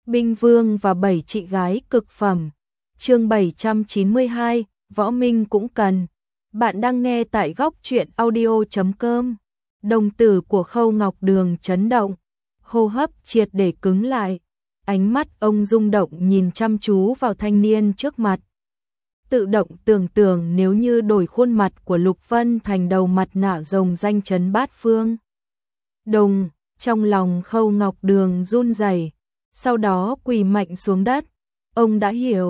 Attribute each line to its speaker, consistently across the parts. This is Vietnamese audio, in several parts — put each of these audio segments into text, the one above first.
Speaker 1: Binh Vương và 7 chị gái cực phẩm. Chương 792, Võ Minh cũng cần. Bạn đang nghe tại góc truyện audio.com. Đồng tử của Khâu Ngọc Đường chấn động, hô hấp triệt để cứng lại, ánh mắt ông rung động nhìn chăm chú vào thanh niên trước mặt. Tự động tưởng tượng nếu như đổi khuôn mặt của Lục Vân thành đầu mặt nạ rồng danh chấn bát phương. Đùng, trong lòng Khâu Ngọc Đường run rẩy, sau đó quỳ mạnh xuống đất. Ông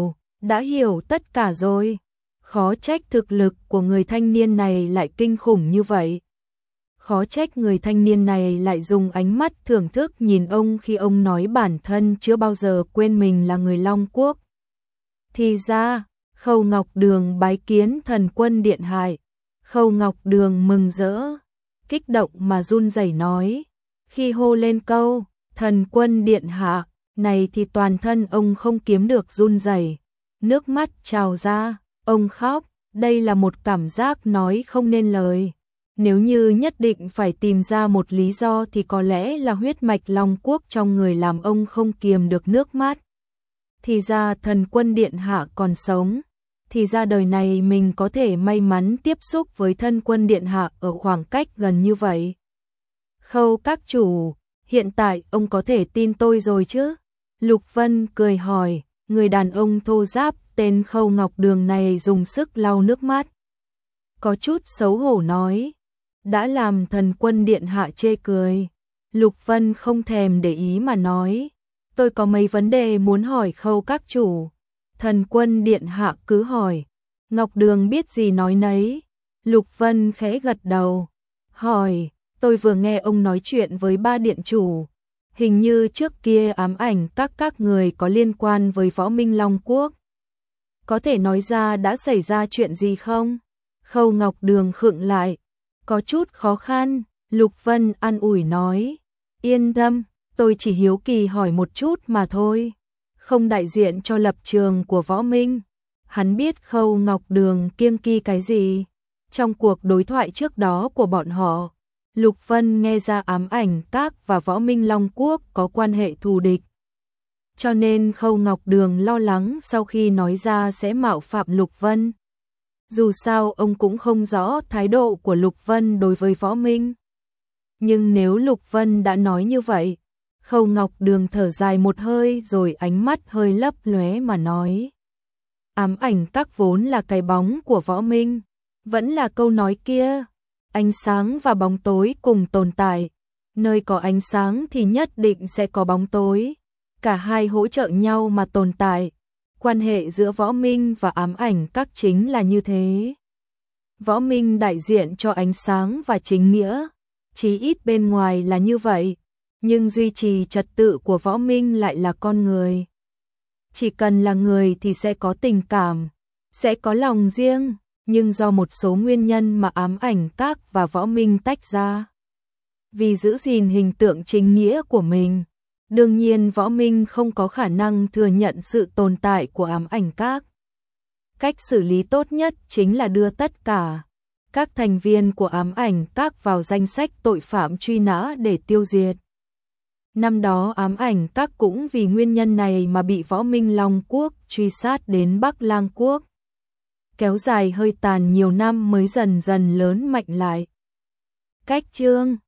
Speaker 1: đã hiểu tất cả rồi. Khó trách thực lực của người thanh niên này lại kinh khủng như vậy. Khó trách người thanh niên này lại dùng ánh mắt thưởng thức nhìn ông khi ông nói bản thân chưa bao giờ quên mình là người Long Quốc. Thì ra, Khâu Ngọc Đường bái kiến Thần Quân Điện Hạ. Khâu Ngọc Đường mừng rỡ, kích động mà run rẩy nói. Khi hô lên câu, Thần Quân Điện Hạ, này thì toàn thân ông không kiếm được run rẩy. Nước mắt trào ra, ông khóc, đây là một cảm giác nói không nên lời. Nếu như nhất định phải tìm ra một lý do thì có lẽ là huyết mạch Long Quốc trong người làm ông không kiềm được nước mắt. Thì ra Thần Quân Điện Hạ còn sống. Thì ra đời này mình có thể may mắn tiếp xúc với Thần Quân Điện Hạ ở khoảng cách gần như vậy. Khâu các chủ, hiện tại ông có thể tin tôi rồi chứ? Lục Vân cười hỏi, người đàn ông thô ráp tên Khâu Ngọc Đường này dùng sức lau nước mắt. Có chút xấu hổ nói, đã làm Thần Quân Điện Hạ chê cười. Lục Vân không thèm để ý mà nói, tôi có mấy vấn đề muốn hỏi Khâu các chủ. Thần Quân Điện Hạ cứ hỏi. Ngọc Đường biết gì nói nấy. Lục Vân khẽ gật đầu, hỏi, tôi vừa nghe ông nói chuyện với ba điện chủ. Hình như trước kia ám ảnh các người có liên quan với Võ Minh Long Quốc. Có thể nói ra đã xảy ra chuyện gì không? Khâu Ngọc Đường khựng lại, có chút khó khăn. Lục Vân an ủi nói, yên tâm, tôi chỉ hiếu kỳ hỏi một chút mà thôi. Không đại diện cho lập trường của Võ Minh. Hắn biết Khâu Ngọc Đường kiêng kỵ cái gì. Trong cuộc đối thoại trước đó của bọn họ, Lục Vân nghe ra ám ảnh các và Võ Minh Long Quốc có quan hệ thù địch. Cho nên Khâu Ngọc Đường lo lắng sau khi nói ra sẽ mạo phạm Lục Vân. Dù sao ông cũng không rõ thái độ của Lục Vân đối với Võ Minh. Nhưng nếu Lục Vân đã nói như vậy, Khâu Ngọc Đường thở dài một hơi rồi ánh mắt hơi lấp lóe mà nói. Ám ảnh các vốn là cái bóng của Võ Minh. Vẫn là câu nói kia, ánh sáng và bóng tối cùng tồn tại. Nơi có ánh sáng thì nhất định sẽ có bóng tối. Cả hai hỗ trợ nhau mà tồn tại. Quan hệ giữa Võ Minh và ám ảnh các chính là như thế. Võ Minh đại diện cho ánh sáng và chính nghĩa. Chí ít bên ngoài là như vậy. Nhưng duy trì trật tự của Võ Minh lại là con người. Chỉ cần là người thì sẽ có tình cảm, sẽ có lòng riêng. Nhưng do một số nguyên nhân mà ám ảnh các và Võ Minh tách ra. Vì giữ gìn hình tượng chính nghĩa của mình, đương nhiên Võ Minh không có khả năng thừa nhận sự tồn tại của ám ảnh các. Cách xử lý tốt nhất chính là đưa tất cả các thành viên của ám ảnh các vào danh sách tội phạm truy nã để tiêu diệt. Năm đó ám ảnh các cũng vì nguyên nhân này mà bị Võ Minh Long Quốc truy sát đến Bắc Lang Quốc. Kéo dài hơi tàn nhiều năm mới dần dần lớn mạnh lại. Cách chương